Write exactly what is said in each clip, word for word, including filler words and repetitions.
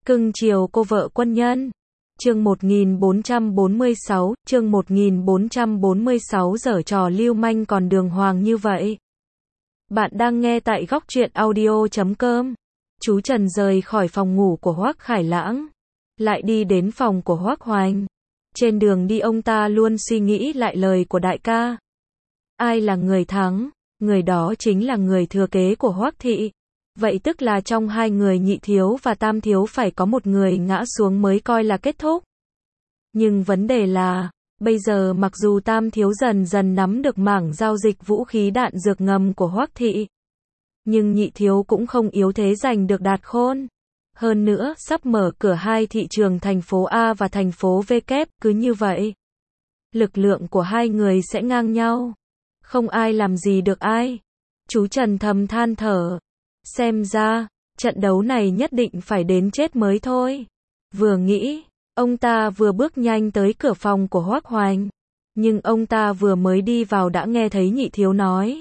Cưng chiều cô vợ quân nhân. Chương một nghìn bốn trăm bốn mươi sáu, chương một nghìn bốn trăm bốn mươi sáu giở trò lưu manh còn đường hoàng như vậy. Bạn đang nghe tại góc truyện audio chấm com. Chú Trần rời khỏi phòng ngủ của Hoắc Khải Lãng, lại đi đến phòng của Hoắc Hoành. Trên đường đi ông ta luôn suy nghĩ lại lời của đại ca. Ai là người thắng? Người đó chính là người thừa kế của Hoắc thị. Vậy tức là trong hai người nhị thiếu và tam thiếu phải có một người ngã xuống mới coi là kết thúc. Nhưng vấn đề là, bây giờ mặc dù tam thiếu dần dần nắm được mảng giao dịch vũ khí đạn dược ngầm của Hoắc thị, nhưng nhị thiếu cũng không yếu thế giành được Đạt Khôn. Hơn nữa, sắp mở cửa hai thị trường thành phố A và thành phố V kép, cứ như vậy, lực lượng của hai người sẽ ngang nhau. Không ai làm gì được ai. Chú Trần thầm than thở. Xem ra, trận đấu này nhất định phải đến chết mới thôi. Vừa nghĩ, ông ta vừa bước nhanh tới cửa phòng của Hoắc Hoành. Nhưng ông ta vừa mới đi vào đã nghe thấy nhị thiếu nói.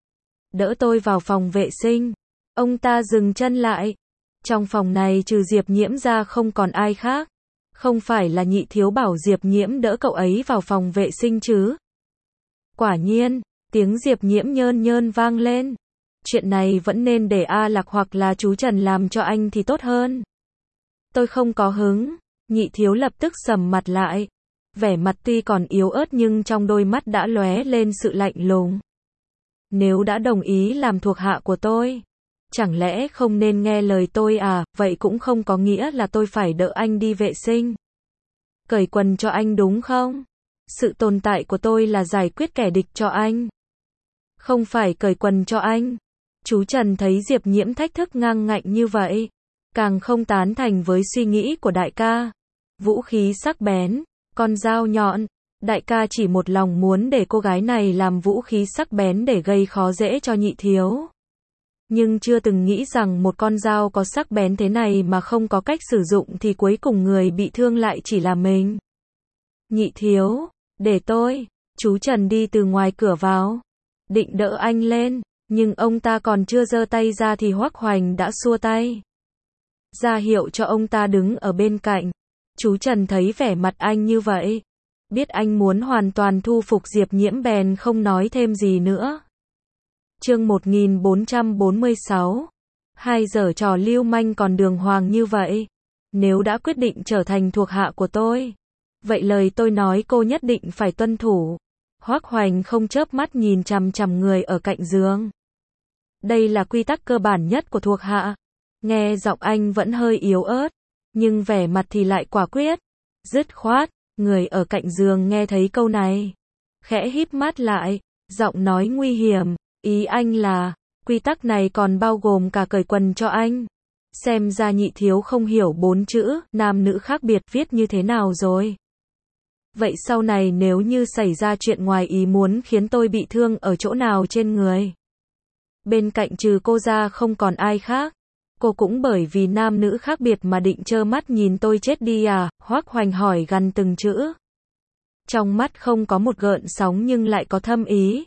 Đỡ tôi vào phòng vệ sinh. Ông ta dừng chân lại. Trong phòng này trừ Diệp Nhiễm ra không còn ai khác. Không phải là nhị thiếu bảo Diệp Nhiễm đỡ cậu ấy vào phòng vệ sinh chứ? Quả nhiên, tiếng Diệp Nhiễm nhơn nhơn vang lên. Chuyện này vẫn nên để A Lạc hoặc là chú Trần làm cho anh thì tốt hơn. Tôi không có hứng. Nhị thiếu lập tức sầm mặt lại. Vẻ mặt tuy còn yếu ớt nhưng trong đôi mắt đã lóe lên sự lạnh lùng. Nếu đã đồng ý làm thuộc hạ của tôi, chẳng lẽ không nên nghe lời tôi à? Vậy cũng không có nghĩa là tôi phải đỡ anh đi vệ sinh, cởi quần cho anh đúng không? Sự tồn tại của tôi là giải quyết kẻ địch cho anh, không phải cởi quần cho anh. Chú Trần thấy Diệp Nhiễm thách thức ngang ngạnh như vậy, càng không tán thành với suy nghĩ của đại ca. Vũ khí sắc bén, con dao nhọn, đại ca chỉ một lòng muốn để cô gái này làm vũ khí sắc bén để gây khó dễ cho nhị thiếu. Nhưng chưa từng nghĩ rằng một con dao có sắc bén thế này mà không có cách sử dụng thì cuối cùng người bị thương lại chỉ là mình. Nhị thiếu, để tôi. Chú Trần đi từ ngoài cửa vào, định đỡ anh lên, nhưng ông ta còn chưa giơ tay ra thì Hoắc Hoành đã xua tay, ra hiệu cho ông ta đứng ở bên cạnh. Chú Trần thấy vẻ mặt anh như vậy, biết anh muốn hoàn toàn thu phục Diệp Nhiễm bèn không nói thêm gì nữa. Chương một nghìn bốn trăm bốn mươi sáu. Hai giở trò lưu manh còn đường hoàng như vậy. Nếu đã quyết định trở thành thuộc hạ của tôi, vậy lời tôi nói cô nhất định phải tuân thủ. Hoắc Hoành không chớp mắt nhìn chằm chằm người ở cạnh giường. Đây là quy tắc cơ bản nhất của thuộc hạ. Nghe giọng anh vẫn hơi yếu ớt, nhưng vẻ mặt thì lại quả quyết, dứt khoát. Người ở cạnh giường nghe thấy câu này, khẽ híp mắt lại, giọng nói nguy hiểm. Ý anh là, quy tắc này còn bao gồm cả cởi quần cho anh. Xem ra nhị thiếu không hiểu bốn chữ, nam nữ khác biệt viết như thế nào rồi. Vậy sau này nếu như xảy ra chuyện ngoài ý muốn khiến tôi bị thương ở chỗ nào trên người, bên cạnh trừ cô ra không còn ai khác, cô cũng bởi vì nam nữ khác biệt mà định trơ mắt nhìn tôi chết đi à? Hoắc Hoành hỏi gằn từng chữ. Trong mắt không có một gợn sóng nhưng lại có thâm ý.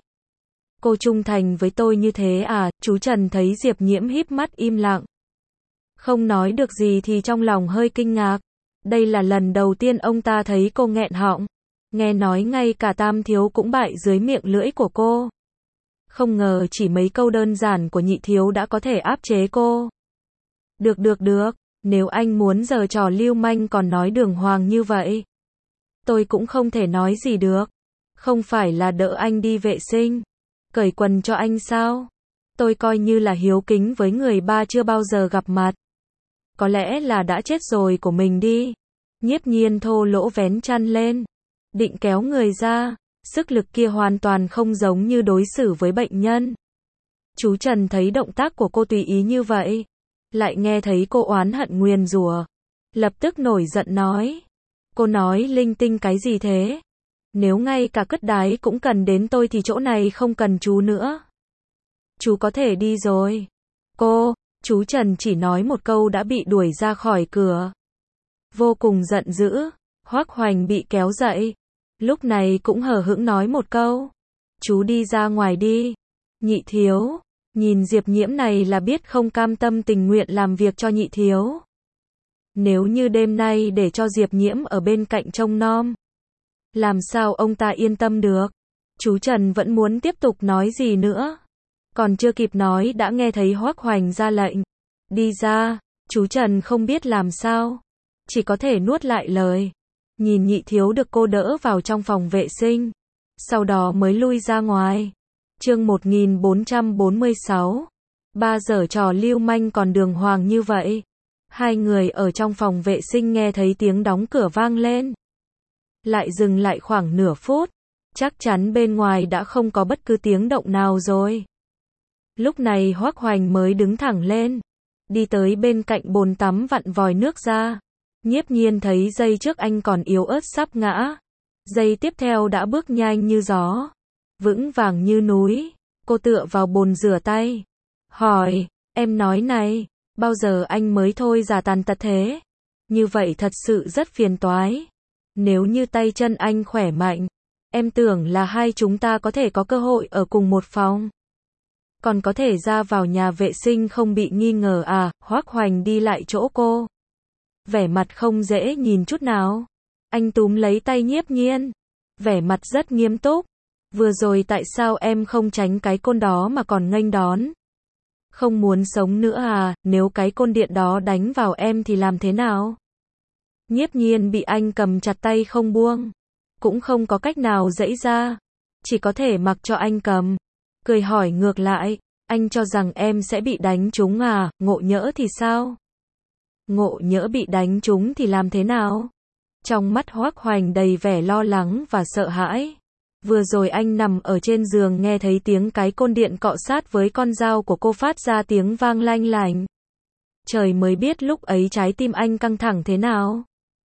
Cô trung thành với tôi như thế à? Chú Trần thấy Diệp Nhiễm híp mắt im lặng, không nói được gì thì trong lòng hơi kinh ngạc. Đây là lần đầu tiên ông ta thấy cô nghẹn họng. Nghe nói ngay cả tam thiếu cũng bại dưới miệng lưỡi của cô. Không ngờ chỉ mấy câu đơn giản của nhị thiếu đã có thể áp chế cô. Được được được, nếu anh muốn giở trò lưu manh còn nói đường hoàng như vậy, tôi cũng không thể nói gì được. Không phải là đỡ anh đi vệ sinh, cởi quần cho anh sao? Tôi coi như là hiếu kính với người ba chưa bao giờ gặp mặt. Có lẽ là đã chết rồi của mình đi. Nhiếp Nhiên thô lỗ vén chăn lên, định kéo người ra. Sức lực kia hoàn toàn không giống như đối xử với bệnh nhân. Chú Trần thấy động tác của cô tùy ý như vậy, lại nghe thấy cô oán hận nguyền rủa, lập tức nổi giận nói. Cô nói linh tinh cái gì thế? Nếu ngay cả cất đái cũng cần đến tôi thì chỗ này không cần chú nữa. Chú có thể đi rồi. Cô, chú Trần chỉ nói một câu đã bị đuổi ra khỏi cửa. Vô cùng giận dữ, Hoắc Hoành bị kéo dậy. Lúc này cũng hờ hững nói một câu. Chú đi ra ngoài đi. Nhị thiếu, nhìn Diệp Nhiễm này là biết không cam tâm tình nguyện làm việc cho nhị thiếu. Nếu như đêm nay để cho Diệp Nhiễm ở bên cạnh trông nom, làm sao ông ta yên tâm được? Chú Trần vẫn muốn tiếp tục nói gì nữa. Còn chưa kịp nói đã nghe thấy Hoắc Hoành ra lệnh. Đi ra, chú Trần không biết làm sao. Chỉ có thể nuốt lại lời. Nhìn Nhị Thiếu được cô đỡ vào trong phòng vệ sinh. Sau đó mới lui ra ngoài. Chương một nghìn bốn trăm bốn mươi sáu. Ba giờ trò lưu manh còn đường hoàng như vậy. Hai người ở trong phòng vệ sinh nghe thấy tiếng đóng cửa vang lên. Lại dừng lại khoảng nửa phút. Chắc chắn bên ngoài đã không có bất cứ tiếng động nào rồi. Lúc này Hoắc Hoành mới đứng thẳng lên. Đi tới bên cạnh bồn tắm vặn vòi nước ra. Nhiếp Nhiên thấy giây trước anh còn yếu ớt sắp ngã. Giây tiếp theo đã bước nhanh như gió. Vững vàng như núi. Cô tựa vào bồn rửa tay. Hỏi, em nói này, bao giờ anh mới thôi già tàn tật thế? Như vậy thật sự rất phiền toái. Nếu như tay chân anh khỏe mạnh, em tưởng là hai chúng ta có thể có cơ hội ở cùng một phòng. Còn có thể ra vào nhà vệ sinh không bị nghi ngờ à? Hoắc Hoành đi lại chỗ cô. Vẻ mặt không dễ nhìn chút nào. Anh túm lấy tay Nhiếp Nhiên. Vẻ mặt rất nghiêm túc. Vừa rồi tại sao em không tránh cái côn đó mà còn nghênh đón? Không muốn sống nữa à? Nếu cái côn điện đó đánh vào em thì làm thế nào? Nhiếp Nhiên bị anh cầm chặt tay không buông. Cũng không có cách nào giãy ra. Chỉ có thể mặc cho anh cầm. Cười hỏi ngược lại. Anh cho rằng em sẽ bị đánh trúng à? Ngộ nhỡ thì sao? Ngộ nhỡ bị đánh trúng thì làm thế nào? Trong mắt Hoắc Hoành đầy vẻ lo lắng và sợ hãi. Vừa rồi anh nằm ở trên giường nghe thấy tiếng cái côn điện cọ sát với con dao của cô phát ra tiếng vang lanh lảnh. Trời mới biết lúc ấy trái tim anh căng thẳng thế nào.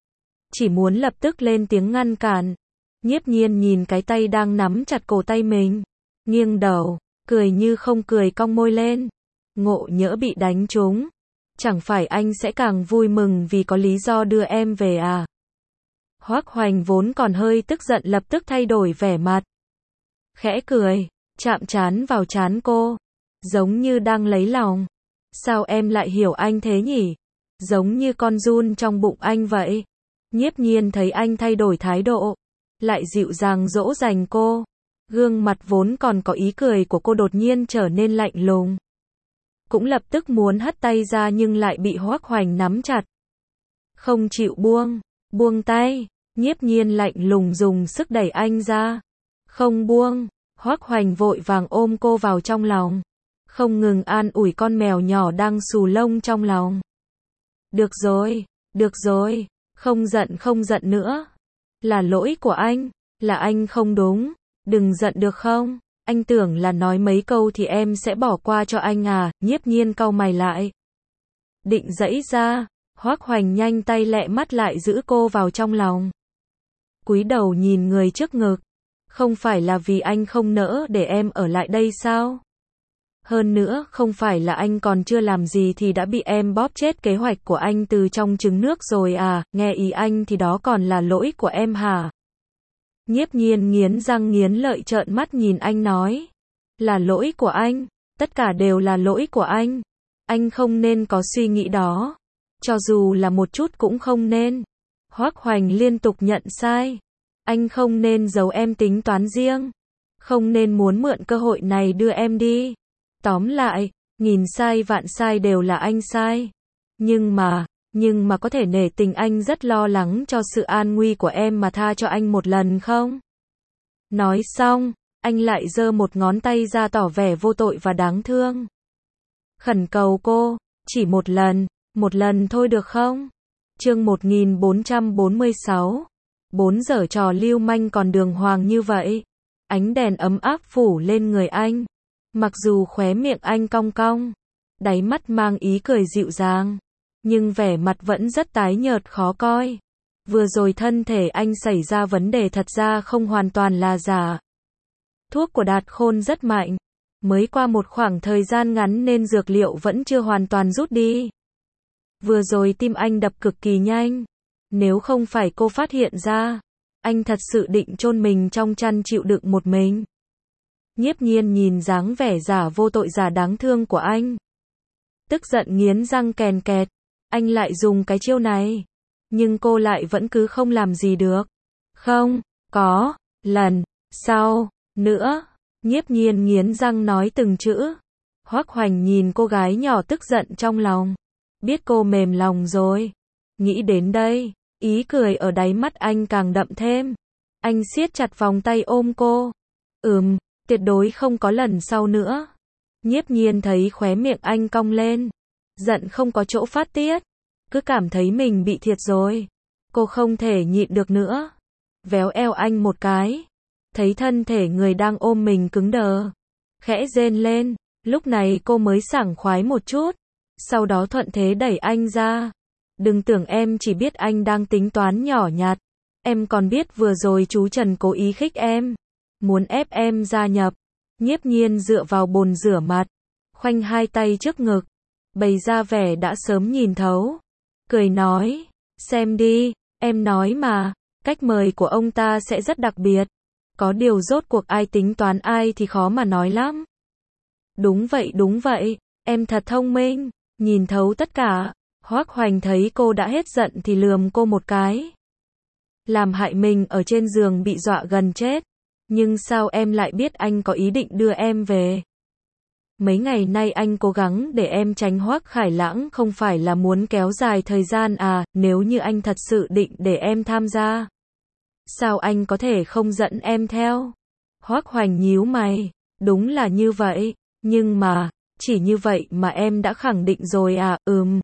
Chỉ muốn lập tức lên tiếng ngăn cản. Nhiếp Nhiên nhìn cái tay đang nắm chặt cổ tay mình. Nghiêng đầu, cười như không cười cong môi lên. Ngộ nhỡ bị đánh trúng. Chẳng phải anh sẽ càng vui mừng vì có lý do đưa em về à? Hoắc Hoành vốn còn hơi tức giận lập tức thay đổi vẻ mặt. Khẽ cười, chạm trán vào trán cô. Giống như đang lấy lòng. Sao em lại hiểu anh thế nhỉ? Giống như con giun trong bụng anh vậy. Nhiếp Nhiên thấy anh thay đổi thái độ. Lại dịu dàng dỗ dành cô. Gương mặt vốn còn có ý cười của cô đột nhiên trở nên lạnh lùng. Cũng lập tức muốn hất tay ra nhưng lại bị Hoắc Hoành nắm chặt. Không chịu buông. Buông tay. Nhiếp Nhiên lạnh lùng dùng sức đẩy anh ra. Không buông. Hoắc Hoành vội vàng ôm cô vào trong lòng. Không ngừng an ủi con mèo nhỏ đang xù lông trong lòng. Được rồi. Được rồi. Không giận không giận nữa. Là lỗi của anh. Là anh không đúng. Đừng giận được không? Anh tưởng là nói mấy câu thì em sẽ bỏ qua cho anh à? Nhiếp Nhiên cau mày lại. Định giãy ra. Hoắc Hoành nhanh tay lẹ mắt lại giữ cô vào trong lòng. Cúi đầu nhìn người trước ngực. Không phải là vì anh không nỡ để em ở lại đây sao? Hơn nữa, không phải là anh còn chưa làm gì thì đã bị em bóp chết kế hoạch của anh từ trong trứng nước rồi à? Nghe ý anh thì đó còn là lỗi của em hả? Nhiếp Nhiên nghiến răng nghiến lợi trợn mắt nhìn anh nói. Là lỗi của anh. Tất cả đều là lỗi của anh. Anh không nên có suy nghĩ đó. Cho dù là một chút cũng không nên. Hoắc Hoành liên tục nhận sai. Anh không nên giấu em tính toán riêng. Không nên muốn mượn cơ hội này đưa em đi. Tóm lại, nghìn sai vạn sai đều là anh sai. Nhưng mà, nhưng mà có thể nể tình anh rất lo lắng cho sự an nguy của em mà tha cho anh một lần không? Nói xong, anh lại giơ một ngón tay ra tỏ vẻ vô tội và đáng thương. Khẩn cầu cô, chỉ một lần, một lần thôi được không? Chương một nghìn bốn trăm bốn mươi sáu. Bốn giờ trò lưu manh còn đường hoàng như vậy. Ánh đèn ấm áp phủ lên người anh. Mặc dù khóe miệng anh cong cong, đáy mắt mang ý cười dịu dàng, nhưng vẻ mặt vẫn rất tái nhợt khó coi. Vừa rồi thân thể anh xảy ra vấn đề thật ra không hoàn toàn là giả. Thuốc của Đạt Khôn rất mạnh. Mới qua một khoảng thời gian ngắn nên dược liệu vẫn chưa hoàn toàn rút đi. Vừa rồi tim anh đập cực kỳ nhanh. Nếu không phải cô phát hiện ra, anh thật sự định chôn mình trong chăn chịu đựng một mình. Nhiếp Nhiên nhìn dáng vẻ giả vô tội giả đáng thương của anh. Tức giận nghiến răng kèn kẹt. anh lại dùng cái chiêu này. Nhưng cô lại vẫn cứ không làm gì được. Không, có, lần, sau, nữa. Nhiếp Nhiên nghiến răng nói từng chữ. Hoắc Hoành nhìn cô gái nhỏ tức giận trong lòng. Biết cô mềm lòng rồi. Nghĩ đến đây, ý cười ở đáy mắt anh càng đậm thêm. Anh siết chặt vòng tay ôm cô. Ừm, tuyệt đối không có lần sau nữa. Nhiếp Nhiên thấy khóe miệng anh cong lên. Giận không có chỗ phát tiết. Cứ cảm thấy mình bị thiệt rồi. Cô không thể nhịn được nữa. Véo eo anh một cái. Thấy thân thể người đang ôm mình cứng đờ. Khẽ rên lên. Lúc này cô mới sảng khoái một chút. Sau đó thuận thế đẩy anh ra. Đừng tưởng em chỉ biết anh đang tính toán nhỏ nhặt. Em còn biết vừa rồi chú Trần cố ý khích em. Muốn ép em gia nhập. Nhiếp Nhiên dựa vào bồn rửa mặt. Khoanh hai tay trước ngực. Bày ra vẻ đã sớm nhìn thấu. Cười nói. Xem đi, em nói mà. Cách mời của ông ta sẽ rất đặc biệt. Có điều rốt cuộc ai tính toán ai thì khó mà nói lắm. Đúng vậy đúng vậy. Em thật thông minh. Nhìn thấu tất cả. Hoắc Hoành thấy cô đã hết giận thì lườm cô một cái. Làm hại mình ở trên giường bị dọa gần chết. Nhưng sao em lại biết anh có ý định đưa em về? Mấy ngày nay anh cố gắng để em tránh Hoắc Khải Lãng không phải là muốn kéo dài thời gian à, nếu như anh thật sự định để em tham gia. Sao anh có thể không dẫn em theo? Hoắc Hoành nhíu mày. Đúng là như vậy, nhưng mà, chỉ như vậy mà em đã khẳng định rồi à, ừm.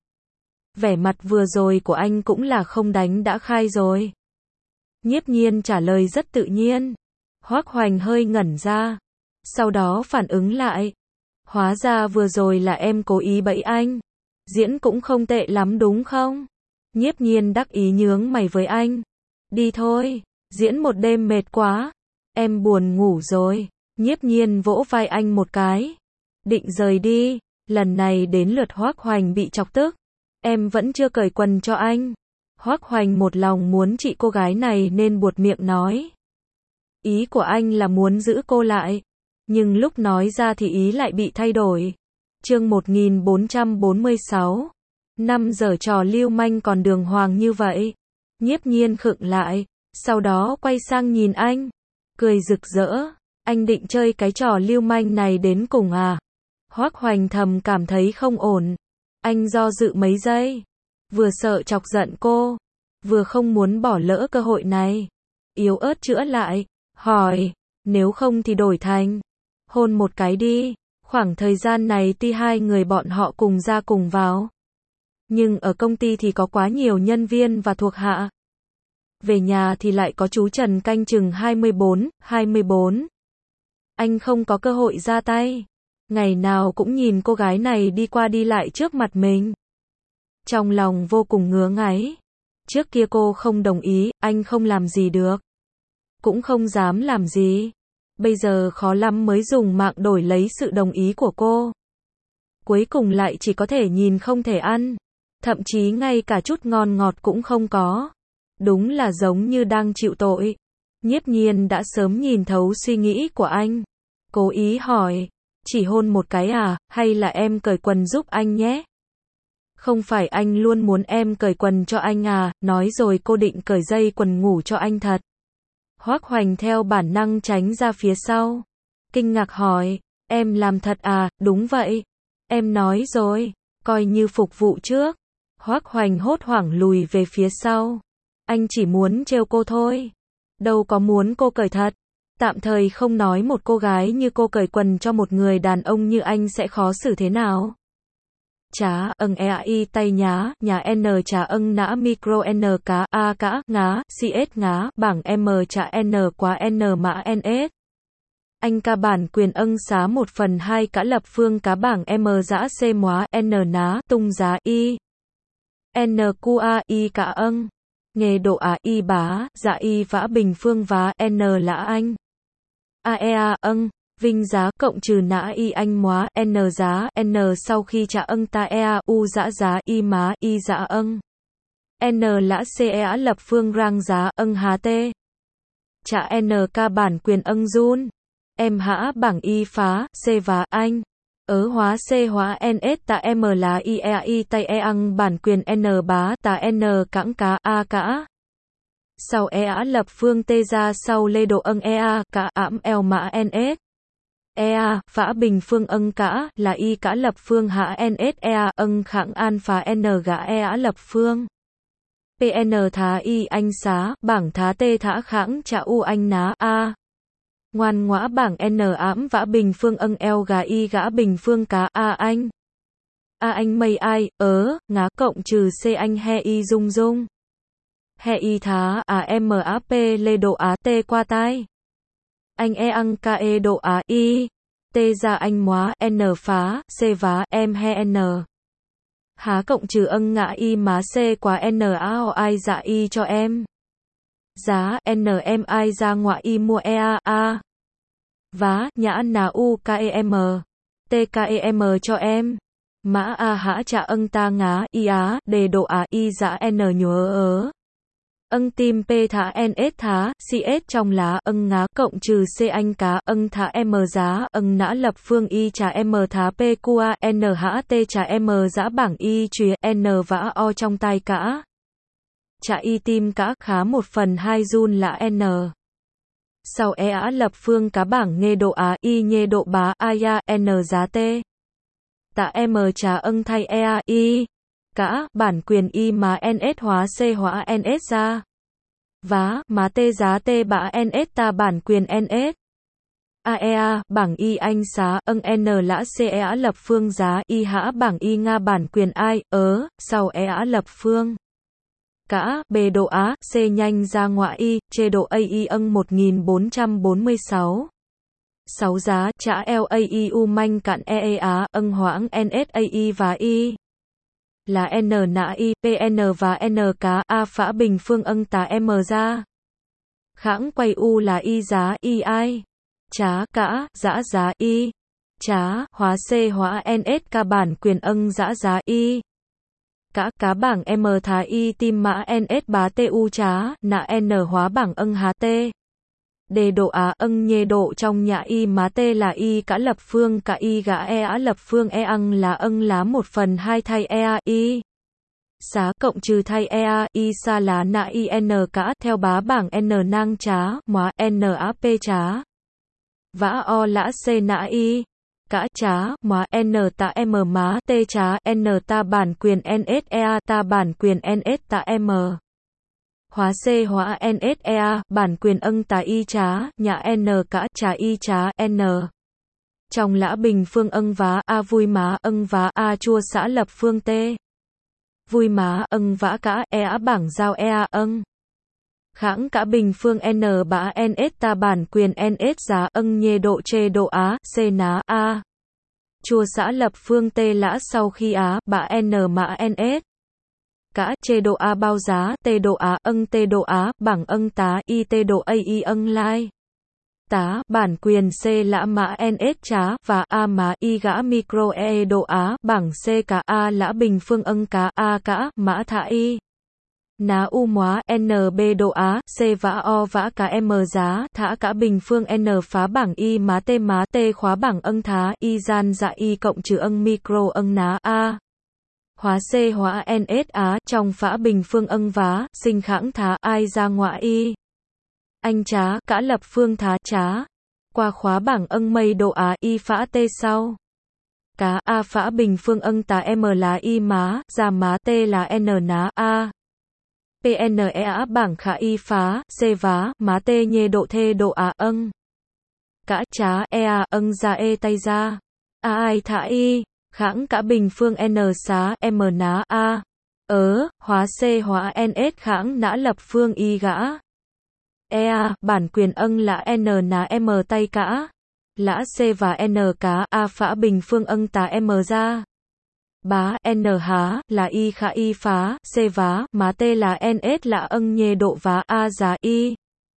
Vẻ mặt vừa rồi của anh cũng là không đánh đã khai rồi. Nhiếp Nhiên trả lời rất tự nhiên. Hoắc Hoành hơi ngẩn ra. Sau đó phản ứng lại. Hóa ra vừa rồi là em cố ý bẫy anh. Diễn cũng không tệ lắm đúng không? Nhiếp Nhiên đắc ý nhướng mày với anh. Đi thôi, diễn một đêm mệt quá. Em buồn ngủ rồi. Nhiếp Nhiên vỗ vai anh một cái. Định rời đi. Lần này đến lượt Hoắc Hoành bị chọc tức. Em vẫn chưa cởi quần cho anh. Hoắc Hoành một lòng muốn trị cô gái này nên buột miệng nói. Ý của anh là muốn giữ cô lại. Nhưng lúc nói ra thì ý lại bị thay đổi. Chương một nghìn bốn trăm bốn mươi sáu. Năm giờ trò lưu manh còn đường hoàng như vậy. Nhiếp Nhiên khựng lại. Sau đó quay sang nhìn anh. Cười rực rỡ. Anh định chơi cái trò lưu manh này đến cùng à? Hoắc Hoành thầm cảm thấy không ổn. Anh do dự mấy giây. Vừa sợ chọc giận cô. Vừa không muốn bỏ lỡ cơ hội này. Yếu ớt chữa lại. Hỏi. Nếu không thì đổi thành. Hôn một cái đi. Khoảng thời gian này tuy hai người bọn họ cùng ra cùng vào. Nhưng ở công ty thì có quá nhiều nhân viên và thuộc hạ. Về nhà thì lại có chú Trần canh chừng hai mươi bốn, hai mươi bốn. Anh không có cơ hội ra tay. Ngày nào cũng nhìn cô gái này đi qua đi lại trước mặt mình. Trong lòng vô cùng ngứa ngáy. Trước kia cô không đồng ý, anh không làm gì được. Cũng không dám làm gì. Bây giờ khó lắm mới dùng mạng đổi lấy sự đồng ý của cô. Cuối cùng lại chỉ có thể nhìn không thể ăn. Thậm chí ngay cả chút ngon ngọt cũng không có. Đúng là giống như đang chịu tội. Nhiếp Nhiên đã sớm nhìn thấu suy nghĩ của anh. Cố ý hỏi. Chỉ hôn một cái à, hay là em cởi quần giúp anh nhé? Không phải anh luôn muốn em cởi quần cho anh à, nói rồi cô định cởi dây quần ngủ cho anh thật. Hoắc Hoành theo bản năng tránh ra phía sau. Kinh ngạc hỏi, em làm thật à, đúng vậy. Em nói rồi, coi như phục vụ trước. Hoắc Hoành hốt hoảng lùi về phía sau. Anh chỉ muốn trêu cô thôi. Đâu có muốn cô cởi thật. Tạm thời không nói một cô gái như cô cởi quần cho một người đàn ông như anh sẽ khó xử thế nào. Chá, âng e i tay nhá, nhà n chá âng nã micro n cá a cá, ngá, cs ngá, bảng m chá n quá n mã ns. Anh ca bản quyền âng xá một phần hai cả lập phương cá bảng m giã c móa n ná, tung giá y. N q a i cả âng. Nghề độ á y bá, dạ y vã bình phương vá, n lã anh. a e a âng. Vinh giá cộng trừ nã y anh móa, n giá, n sau khi trả âng ta ea, u dã giá, y má, y dã âng. N lã c e lập phương rang giá, âng há tê. Trả n ca bản quyền âng run. Em hã bảng y phá, c vá anh. Ớ hóa C hóa ns ta M là I E I tay E ăn bản quyền N bá ta N cãng cá A cả. Sau E á lập phương T ra sau lê độ âng E A cả ảm L mã ns. E A phã bình phương âng cả là I cả lập phương hạ ns E A âng khẳng alpha N gã E á lập phương. pê en thá I anh xá, bảng thá T thá khẳng trả U anh ná A. Ngoan ngõa bảng N ảm vã bình phương âng L gà I gã bình phương cá A anh. A anh mây ai, ớ, ngá cộng trừ C anh he I dung dung. He I thá à M á P lê độ á T qua tai. Anh E ăn K E độ á I. T ra anh móa N phá, C vá em he N. Há cộng trừ âng ngã I má C qua N á o ai dạ I cho em. Giá N em ai ra ngoại I mua E A A. Vá nhã nà U K E M. T K E M cho em. Mã A hã trả âng ta ngá I á đề độ á I dạ N nhớ ớ. Âng tim P thá ns thá C S trong lá âng ngá cộng trừ C anh cá âng thá M giá âng nã lập phương I trả M thá P Q A N hã T trả M giá bảng I chùa N vã O trong tai cả. Trả I tim cả khá một phần hai run là N. Sau E á lập phương cá bảng nghe độ á I nhê độ bá A ya N giá T. Tạ M trả âng thay E A I. Cả, bản quyền I má ns hóa C hóa ns ra. Vá, má T giá T bã ns ta bản quyền ns. A E A, bảng I anh xá, âng N lã C E á lập phương giá I hã bảng I nga bản quyền ai, ớ, sau E á lập phương. Cả, B độ á, C nhanh ra ngoại I, chê độ A I âng một nghìn bốn trăm bốn mươi sáu. sáu giá, trả L A I U manh cạn E E á, âng hoãng ns A I và I. Là N nã I, P N và N cá A phã bình phương âng tá M ra. Khẳng quay U là I giá I ai. Chá cả, dã giá I. Chá, hóa C hóa ns ca bản quyền âng dã giá I. Cả cá bảng M thá I tim mã ns bá T U chá, nã N hóa bảng âng há T. Đề độ á âng nhê độ trong nhã I má T là I cả lập phương cả I gã E á lập phương E ăng là âng lá một phần hai thay E A I. Xá cộng trừ thay E A I xa lá nã I N cả theo bá bảng N nang chá, móa N á P chá. Vã O lã C nã I. Cả chá, móa N ta M má T chá N ta bản quyền ns E A ta bản quyền ns ta M. Hóa C hóa ns E A, bản quyền âng tá I chá, nhã N cả chá I chá N. Trong lã bình phương âng vá A vui má âng vá A chua xã lập phương T. Vui má âng vã cả E á bảng giao E A âng. Khẳng cả bình phương N bã ns ta bản quyền ns giá âng nhê độ chê độ á, C ná A. Chua xã lập phương T lã sau khi á, bã N mã ns. Cả chê độ A bao giá, T độ Á âng T độ Á, bảng âng tá, I T độ A I âng lai. Tá, bản quyền C lã mã ns chá, và A má I gã micro E độ Á, bảng C cả A lã bình phương âng cá A cả, mã thả I. Ná U móa, N B độ Á, C vã O vã cả M giá, thả cả bình phương N phá bảng I má T má T khóa bảng âng thá, I gian dạ I cộng trừ âng micro âng ná A. Hóa C hóa ns á, trong phã bình phương âng vá, sinh khẳng thá ai ra ngoại I. Anh chá, cả lập phương thá chá. Qua khóa bảng âng mây độ á I phã T sau. Cá A phã bình phương âng tá M là I má, ra má T là N ná A. P N E á bảng khả I phá, C vá, má T nhê độ thê độ á âng. Cả chá E A âng ra E tay ra. A ai thả I. Khẳng cả bình phương N xá, M ná A. Ớ, hóa C hóa ns khẳng nã lập phương I gã. E A, bản quyền âng lã N ná M tay cả. Lã C và N cá A phã bình phương âng tá M ra. Bá, N há, là I khả I phá, C vá, má T là ns lã âng nhê độ vá A giá I.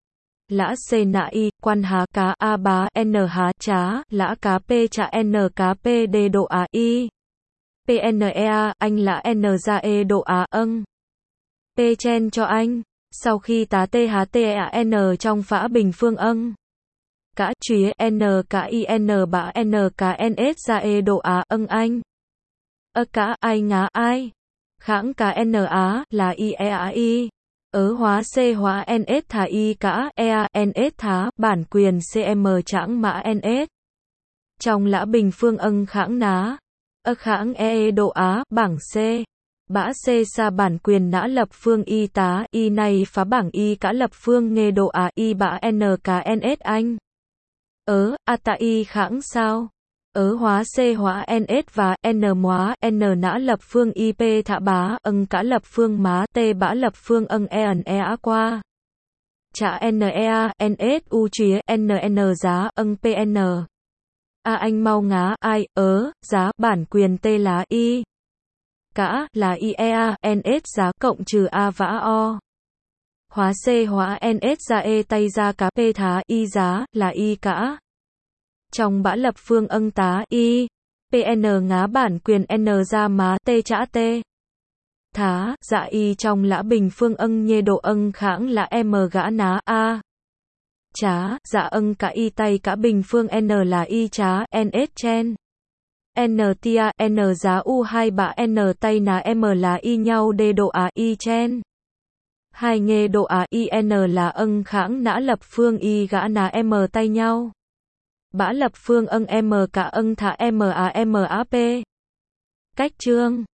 Lã C nã I, quan há cá A bá, N há chá, lã cá P chả N cá P D độ á I. P N E A, anh lã N ra E độ á âng. P chen cho anh. Sau khi tá T há T E A N trong phã bình phương âng. cả chía n cả in bã n cả ns ra e độ á âng anh. Ơ cả ai ngá ai. Kháng cả n á là i e á i. Ớ hóa c hóa ns thả i cả ea ns thá bản quyền cm trãng mã ns. Trong lã bình phương âng kháng ná. Ơ kháng e độ á bảng c. Bã c sa bản quyền nã lập phương y tá y này phá bảng y cả lập phương nghê độ á y bã n cả ns anh. Ớ a tạ y kháng sao. Ớ hóa c hóa ns và n hóa n nã lập phương ip thạ bá âng cả lập phương má t bã lập phương âng e ẩn e á qua. Chả nea ns u chía nn giá âng pn. A anh mau ngá ai ớ giá bản quyền t lá y. Cả là iea ns giá cộng trừ a vã o. Hóa c hóa ns ra e tay ra cá p thá y giá là y cả. Trong bã lập phương âng tá y, pn ngá bản quyền n ra má t chã t. Thá, dạ y trong lã bình phương âng nhê độ âng kháng là m gã ná a. Chá, dạ âng cả y tay cả bình phương n là y chá ns chen. N tia n giá u hai bã n tay ná m là y nhau d độ á y chen. Hai nghê độ á y n là âng kháng nã lập phương y gã ná m tay nhau. Bã lập phương âng m cả âng thả m a m a p. Cách chương